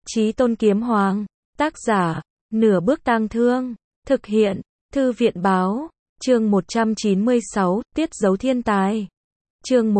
Chí Tôn Kiếm Hoàng, tác giả, Nửa Bước Tang Thương, thực hiện, Thư viện Báo, chương 196, Tiết Giấu Thiên Tài. Chương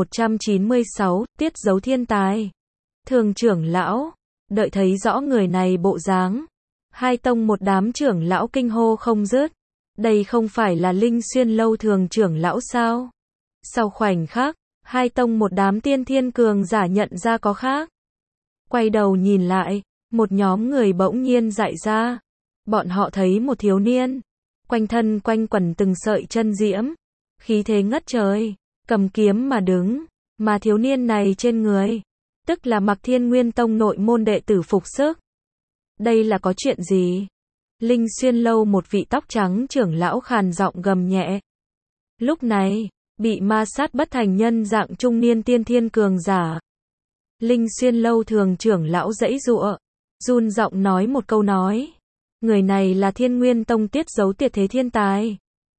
196, Tiết Giấu Thiên Tài. Thường trưởng lão, đợi thấy rõ người này bộ dáng, hai tông một đám trưởng lão kinh hô không dứt. Đây không phải là Linh Xuyên Lâu thường trưởng lão sao? Sau khoảnh khắc, hai tông một đám tiên thiên cường giả nhận ra có khác. Quay đầu nhìn lại, một nhóm người bỗng nhiên dại ra. Bọn họ thấy một thiếu niên, quanh thân quanh quẩn từng sợi chân diễm, khí thế ngất trời, cầm kiếm mà đứng, mà thiếu niên này trên người, tức là mặc Thiên Nguyên Tông nội môn đệ tử phục sức. Đây là có chuyện gì? Linh Xuyên Lâu một vị tóc trắng trưởng lão khàn giọng gầm nhẹ. Lúc này, bị ma sát bất thành nhân dạng trung niên tiên thiên cường giả. Linh Xuyên Lâu thường trưởng lão giãy giụa, run giọng nói một câu nói. Người này là Thiên Nguyên Tông Tiết Giấu tuyệt thế thiên tài.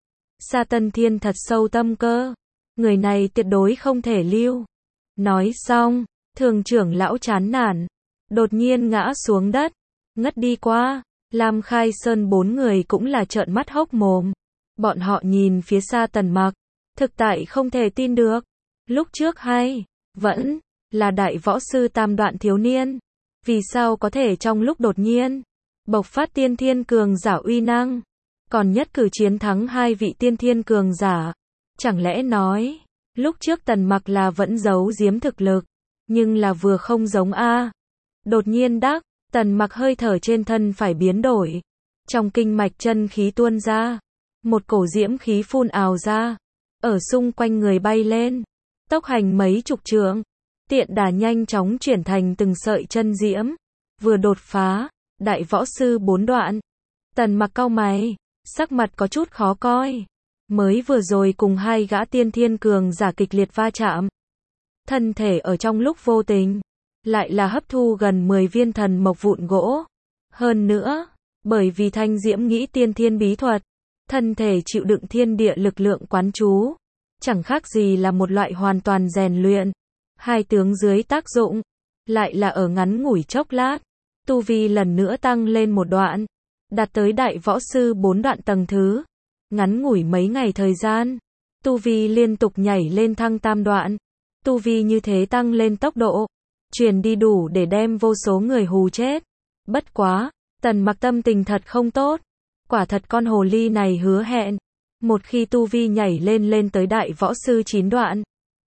Sa Tân Thiên thật sâu tâm cơ. Người này tuyệt đối không thể lưu. Nói xong, thường trưởng lão chán nản, đột nhiên ngã xuống đất, ngất đi qua. Lam Khai Sơn bốn người cũng là trợn mắt hốc mồm. Bọn họ nhìn phía xa Tần Mặc, thực tại không thể tin được. Lúc trước hay, vẫn là đại võ sư tam đoạn thiếu niên. Vì sao có thể trong lúc đột nhiên bộc phát tiên thiên cường giả uy năng, còn nhất cử chiến thắng hai vị tiên thiên cường giả? Chẳng lẽ nói, lúc trước Tần Mặc là vẫn giấu giếm thực lực, nhưng là vừa không giống a? Đột nhiên Tần Mặc hơi thở trên thân phải biến đổi. Trong kinh mạch chân khí tuôn ra, một cổ diễm khí phun ào ra, ở xung quanh người bay lên, tốc hành mấy chục trượng, tiện đà nhanh chóng chuyển thành từng sợi chân diễm, vừa đột phá đại võ sư 4 đoạn. Tần Mặc cau mày, sắc mặt có chút khó coi. Mới vừa rồi cùng hai gã tiên thiên cường giả kịch liệt va chạm, thân thể ở trong lúc vô tình lại là hấp thu gần 10 viên thần mộc vụn gỗ. Hơn nữa, bởi vì thanh diễm nghĩ tiên thiên bí thuật, thân thể chịu đựng thiên địa lực lượng quán chú, chẳng khác gì là một loại hoàn toàn rèn luyện. Hai tướng dưới tác dụng, lại là ở ngắn ngủi chốc lát, tu vi lần nữa tăng lên một đoạn, đạt tới đại võ sư 4 đoạn tầng thứ. Ngắn ngủi mấy ngày thời gian, tu vi liên tục nhảy lên thăng tam đoạn. Tu vi như thế tăng lên tốc độ, truyền đi đủ để đem vô số người hù chết. Bất quá, Tần Mặc tâm tình thật không tốt. Quả thật con hồ ly này hứa hẹn, một khi tu vi nhảy lên tới đại võ sư 9 đoạn,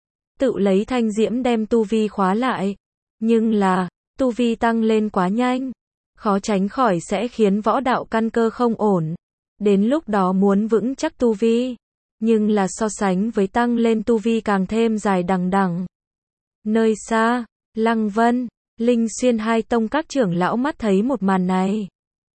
tự lấy thanh diễm đem tu vi khóa lại. Nhưng là, tu vi tăng lên quá nhanh, khó tránh khỏi sẽ khiến võ đạo căn cơ không ổn. Đến lúc đó muốn vững chắc tu vi, nhưng là so sánh với tăng lên tu vi càng thêm dài đằng đẵng. Nơi xa, Lăng Vân, Linh Xuyên hai tông các trưởng lão mắt thấy một màn này.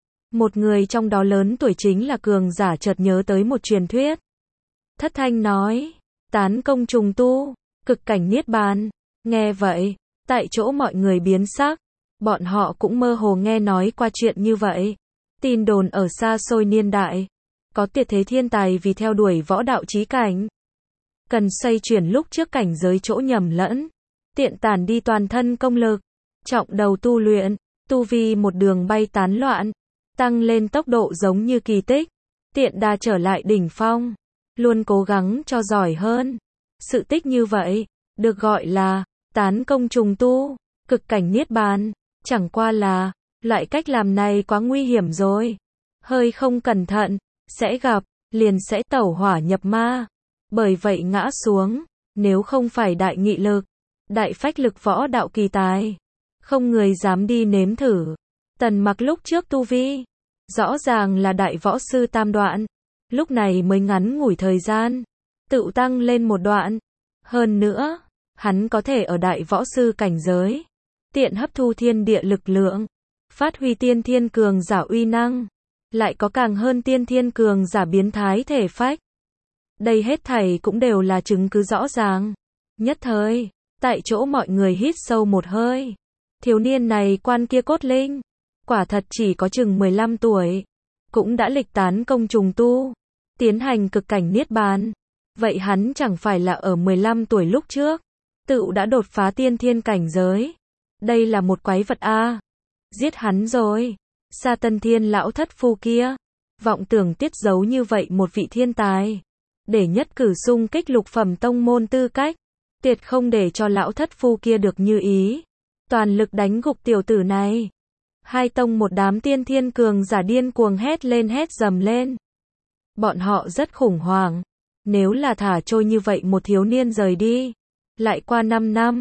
Một người trong đó lớn tuổi chính là cường giả chợt nhớ tới một truyền thuyết. Thất thanh nói, tán công trùng tu, cực cảnh niết bàn. Nghe vậy, tại chỗ mọi người biến sắc. Bọn họ cũng mơ hồ nghe nói qua chuyện như vậy. Tin đồn ở xa xôi niên đại, có tuyệt thế thiên tài vì theo đuổi võ đạo chí cảnh, cần xoay chuyển lúc trước cảnh giới chỗ nhầm lẫn, tiện tản đi toàn thân công lực, trọng đầu tu luyện, tu vi một đường bay tán loạn, tăng lên tốc độ giống như kỳ tích, tiện đà trở lại đỉnh phong, luôn cố gắng cho giỏi hơn. Sự tích như vậy, được gọi là tán công trùng tu, cực cảnh niết bàn. Chẳng qua là, loại cách làm này quá nguy hiểm rồi. Hơi không cẩn thận, sẽ gặp, liền sẽ tẩu hỏa nhập ma. Bởi vậy ngã xuống, nếu không phải đại nghị lực, đại phách lực võ đạo kỳ tài, không người dám đi nếm thử. Tần Mặc lúc trước tu vi, rõ ràng là đại võ sư tam đoạn, lúc này mới ngắn ngủi thời gian, tự tăng lên một đoạn. Hơn nữa, hắn có thể ở đại võ sư cảnh giới, tiện hấp thu thiên địa lực lượng, phát huy tiên thiên cường giả uy năng, lại có càng hơn tiên thiên cường giả biến thái thể phách. Đây hết thảy cũng đều là chứng cứ rõ ràng. Nhất thời, tại chỗ mọi người hít sâu một hơi. Thiếu niên này quan kia cốt linh, quả thật chỉ có chừng 15 tuổi, cũng đã lịch tán công trùng tu, tiến hành cực cảnh niết bàn. Vậy hắn chẳng phải là ở 15 tuổi lúc trước, tự đã đột phá tiên thiên cảnh giới. Đây là một quái vật a. Giết hắn rồi. Sa Tân Thiên lão thất phu kia. Vọng tưởng tiết giấu như vậy một vị thiên tài. Để nhất cử xung kích lục phẩm tông môn tư cách. Tiệt không để cho lão thất phu kia được như ý. Toàn lực đánh gục tiểu tử này. Hai tông một đám tiên thiên cường giả điên cuồng hét lên hét dầm lên. Bọn họ rất khủng hoảng. Nếu là thả trôi như vậy một thiếu niên rời đi. Lại qua 5 năm.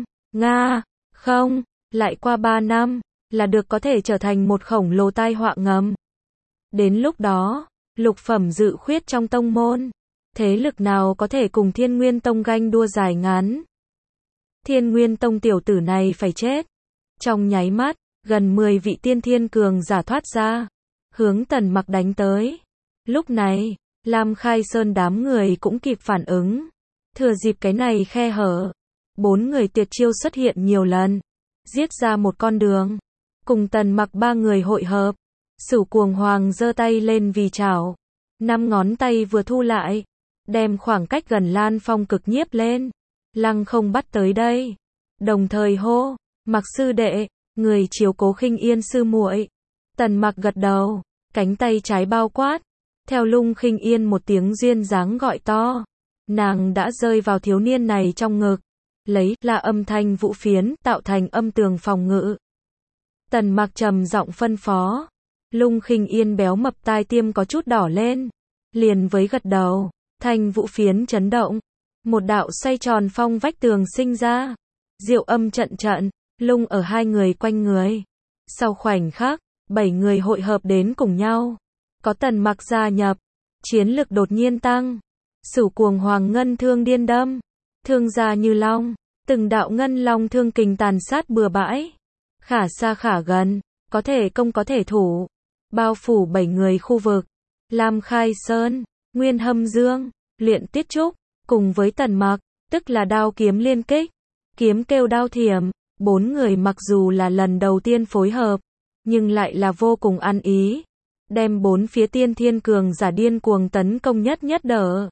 Không. Lại qua 3 năm. Là được có thể trở thành một khổng lồ tai họa ngầm. Đến lúc đó. Lục phẩm dự khuyết trong tông môn. Thế lực nào có thể cùng Thiên Nguyên Tông ganh đua dài ngắn. Thiên Nguyên Tông tiểu tử này phải chết. Trong nháy mắt. Gần 10 vị tiên thiên cường giả thoát ra. Hướng Tần Mặc đánh tới. Lúc này. Lam Khai Sơn đám người cũng kịp phản ứng. Thừa dịp cái này khe hở. 4 người tuyệt chiêu xuất hiện nhiều lần. Giết ra một con đường. Cùng Tần Mặc 3 người hội hợp. Sửu Cuồng Hoàng giơ tay lên vì chảo. 5 ngón tay vừa thu lại. Đem khoảng cách gần Lan Phong cực nhiếp lên. Lăng không bắt tới đây. Đồng thời hô. Mặc sư đệ. Người chiếu cố Khinh Yên sư muội. Tần Mặc gật đầu. Cánh tay trái bao quát. Theo Lung Khinh Yên một tiếng duyên dáng gọi to. Nàng đã rơi vào thiếu niên này trong ngực. Lấy là âm thanh vũ phiến tạo thành âm tường phòng ngự. Tần Mặc trầm giọng phân phó. Lung Khinh Yên béo mập tai tiêm có chút đỏ lên. Liền với gật đầu. Thanh vũ phiến chấn động. Một đạo xoay tròn phong vách tường sinh ra. Diệu âm trận trận. Lung ở hai người quanh người. Sau khoảnh khắc. 7 người hội hợp đến cùng nhau. Có Tần Mặc gia nhập. Chiến lực đột nhiên tăng. Sửu Cuồng Hoàng ngân thương điên đâm. Thương ra như long. Từng đạo ngân long thương kình tàn sát bừa bãi. Khả xa khả gần. Có thể công có thể thủ. Bao phủ 7 người khu vực. Lam Khai Sơn. Nguyên Hâm Dương. Luyện Tiết Trúc. Cùng với Tần Mặc. Tức là đao kiếm liên kích. Kiếm kêu đao thiểm. 4 người mặc dù là lần đầu tiên phối hợp. Nhưng lại là vô cùng ăn ý. Đem 4 phía tiên thiên cường giả điên cuồng tấn công nhất đỡ.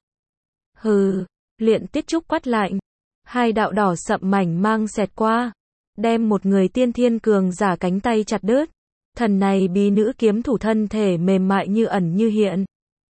Hừ. Luyện Tiết Trúc quát lạnh. 2 đạo đỏ sậm mảnh mang xẹt qua. Đem một người tiên thiên cường giả cánh tay chặt đứt. Thần này bí nữ kiếm thủ thân thể mềm mại như ẩn như hiện.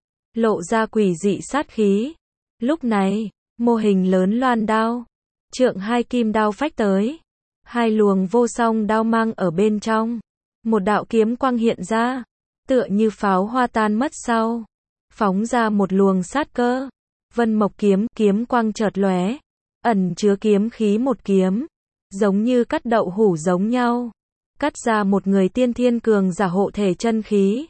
Lộ ra quỷ dị sát khí. Lúc này. Mô hình lớn loan đao. Trượng 2 kim đao phách tới. 2 luồng vô song đao mang ở bên trong. Một đạo kiếm quang hiện ra. Tựa như pháo hoa tan mất sau. Phóng ra một luồng sát cơ. Vân Mộc kiếm, kiếm quang chợt lóe. Ẩn chứa kiếm khí một kiếm. Giống như cắt đậu hủ giống nhau. Cắt ra một người tiên thiên cường giả hộ thể chân khí.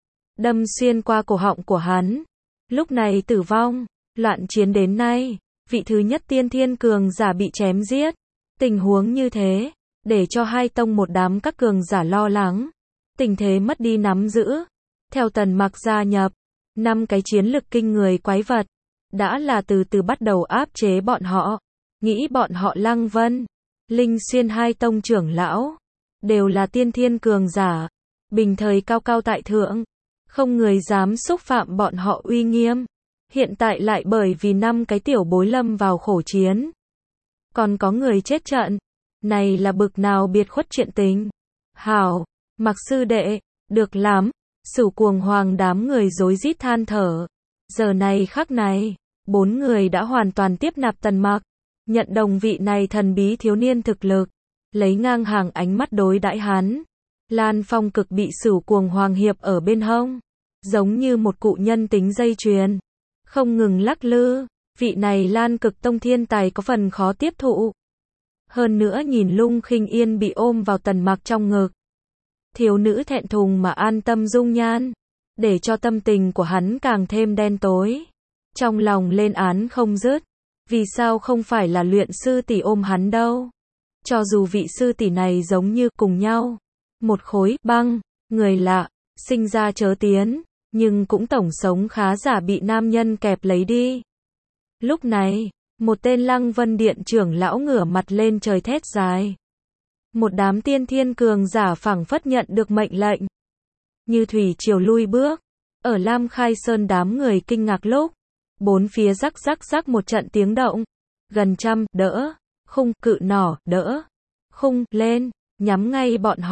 Đâm xuyên qua cổ họng của hắn. Lúc này tử vong. Loạn chiến đến nay. Vị thứ nhất tiên thiên cường giả bị chém giết. Tình huống như thế. Để cho hai tông một đám các cường giả lo lắng. Tình thế mất đi nắm giữ. Theo Tần Mặc gia nhập. 5 cái chiến lực kinh người quái vật. Đã là từ từ bắt đầu áp chế bọn họ. Nghĩ bọn họ Lăng Vân. Linh Xuyên hai tông trưởng lão. Đều là tiên thiên cường giả. Bình thời cao cao tại thượng. Không người dám xúc phạm bọn họ uy nghiêm. Hiện tại lại bởi vì 5 cái tiểu bối lâm vào khổ chiến. Còn có người chết trận. Này là bực nào biệt khuất chuyện tình. Hảo. Mặc sư đệ. Được lắm. Sửu Cuồng Hoàng đám người rối rít than thở. Giờ này khắc này. 4 người đã hoàn toàn tiếp nạp Tần Mặc. Nhận đồng vị này thần bí thiếu niên thực lực. Lấy ngang hàng ánh mắt đối đãi hắn. Lan Phong cực bị Sửu Cuồng Hoàng hiệp ở bên hông. Giống như một cụ nhân tính dây chuyền. Không ngừng lắc lư. Vị này Lan Cực Tông thiên tài có phần khó tiếp thụ. Hơn nữa nhìn Lung Khinh Yên bị ôm vào Tần Mặc trong ngực. Thiếu nữ thẹn thùng mà an tâm dung nhan. Để cho tâm tình của hắn càng thêm đen tối. Trong lòng lên án không dứt. Vì sao không phải là luyện sư tỷ ôm hắn đâu. Cho dù vị sư tỷ này giống như cùng nhau. Một khối băng, người lạ, sinh ra chớ tiến. Nhưng cũng tổng sống khá giả bị nam nhân kẹp lấy đi. Lúc này, một tên Lăng Vân Điện trưởng lão ngửa mặt lên trời thét dài. Một đám tiên thiên cường giả phảng phất nhận được mệnh lệnh. Như thủy triều lui bước. Ở Lam Khai Sơn đám người kinh ngạc lúc. 4 phía rắc rắc một trận tiếng động. Gần trăm, đỡ. Khung, cự nỏ, đỡ. Khung, lên. Nhắm ngay bọn họ.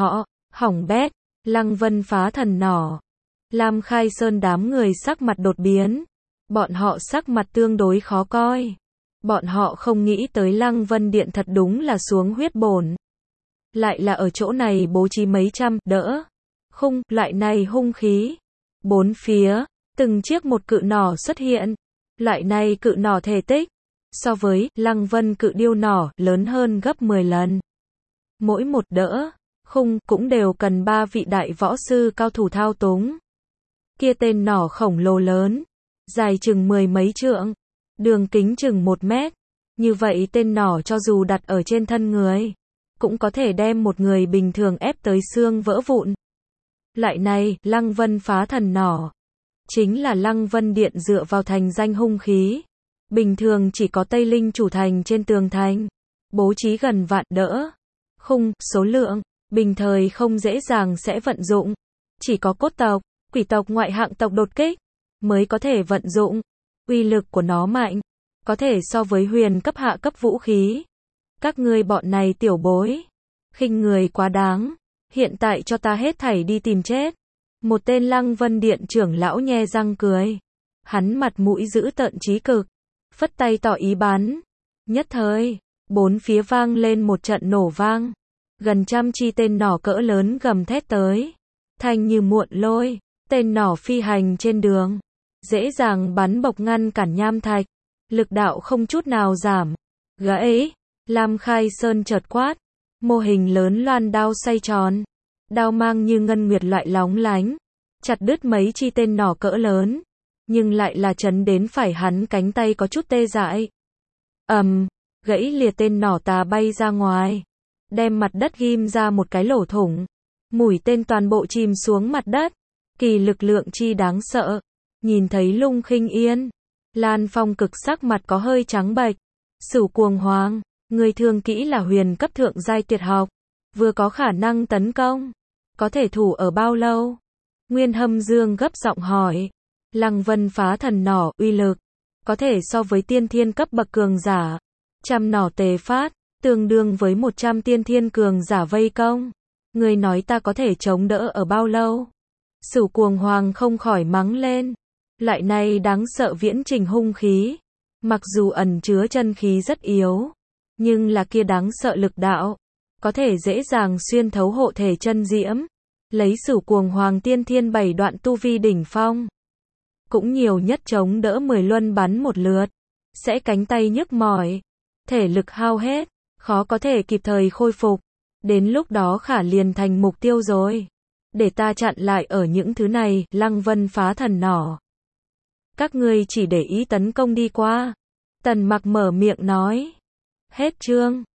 Hỏng bét, Lăng Vân phá thần nỏ. Lam Khai Sơn đám người sắc mặt đột biến. Bọn họ sắc mặt tương đối khó coi. Bọn họ không nghĩ tới Lăng Vân Điện thật đúng là xuống huyết bổn. Lại là ở chỗ này bố trí mấy trăm đỡ khung loại này hung khí. Bốn phía, từng chiếc một cự nỏ xuất hiện. Loại này cự nỏ thể tích so với Lăng Vân cự điêu nỏ lớn hơn gấp 10 lần. Mỗi một đỡ khung cũng đều cần 3 vị đại võ sư cao thủ thao túng. Kia tên nỏ khổng lồ lớn, dài chừng 10 mấy trượng, đường kính chừng 1 mét. Như vậy tên nỏ cho dù đặt ở trên thân người, cũng có thể đem một người bình thường ép tới xương vỡ vụn. Lại này, Lăng Vân phá thần nỏ, chính là Lăng Vân Điện dựa vào thành danh hung khí. Bình thường chỉ có Tây Linh chủ thành trên tường thành, bố trí gần vạn đỡ khung, số lượng bình thời không dễ dàng sẽ vận dụng. Chỉ có cốt tộc, quỷ tộc ngoại hạng tộc đột kích mới có thể vận dụng. Uy lực của nó mạnh, có thể so với huyền cấp hạ cấp vũ khí. Các ngươi bọn này tiểu bối, khinh người quá đáng, hiện tại cho ta hết thảy đi tìm chết. Một tên Lăng Vân Điện trưởng lão nhe răng cười. Hắn mặt mũi dữ tợn chí cực, phất tay tỏ ý bắn. Nhất thời, bốn phía vang lên một trận nổ vang. Gần trăm chi tên nỏ cỡ lớn gầm thét tới. Thanh như muộn lôi, tên nỏ phi hành trên đường, dễ dàng bắn bộc ngăn cản nham thạch. Lực đạo không chút nào giảm. Gãy, Lam Khai Sơn chợt quát. Mô hình lớn loan đao xoay tròn. Đao mang như ngân nguyệt loại lóng lánh, chặt đứt mấy chi tên nỏ cỡ lớn, nhưng lại là chấn đến phải hắn cánh tay có chút tê dại. Gãy lìa tên nỏ tà bay ra ngoài, đem mặt đất ghim ra một cái lỗ thủng. Mũi tên toàn bộ chìm xuống mặt đất. Kỳ lực lượng chi đáng sợ. Nhìn thấy Lung Khinh Yên, Lan Phong cực sắc mặt có hơi trắng bệch. Sửu Cuồng Hoàng, người thường kỹ là huyền cấp thượng giai tuyệt học, vừa có khả năng tấn công, có thể thủ ở bao lâu? Nguyên Hâm Dương gấp giọng hỏi. Lăng Vân phá thần nỏ uy lực, có thể so với tiên thiên cấp bậc cường giả. Trăm nỏ tề phát, tương đương với 100 tiên thiên cường giả vây công. Người nói ta có thể chống đỡ ở bao lâu? Sửu Cuồng Hoàng không khỏi mắng lên. Loại này đáng sợ viễn trình hung khí, mặc dù ẩn chứa chân khí rất yếu, nhưng là kia đáng sợ lực đạo, có thể dễ dàng xuyên thấu hộ thể chân diễm. Lấy Sửu Cuồng Hoàng tiên thiên 7 đoạn tu vi đỉnh phong, cũng nhiều nhất chống đỡ 10 luân bắn một lượt, sẽ cánh tay nhức mỏi, thể lực hao hết, khó có thể kịp thời khôi phục. Đến lúc đó khả liền thành mục tiêu rồi. Để ta chặn lại ở những thứ này. Lăng Vân phá thần nỏ, các ngươi chỉ để ý tấn công đi qua. Tần Mặc mở miệng nói. Hết chương.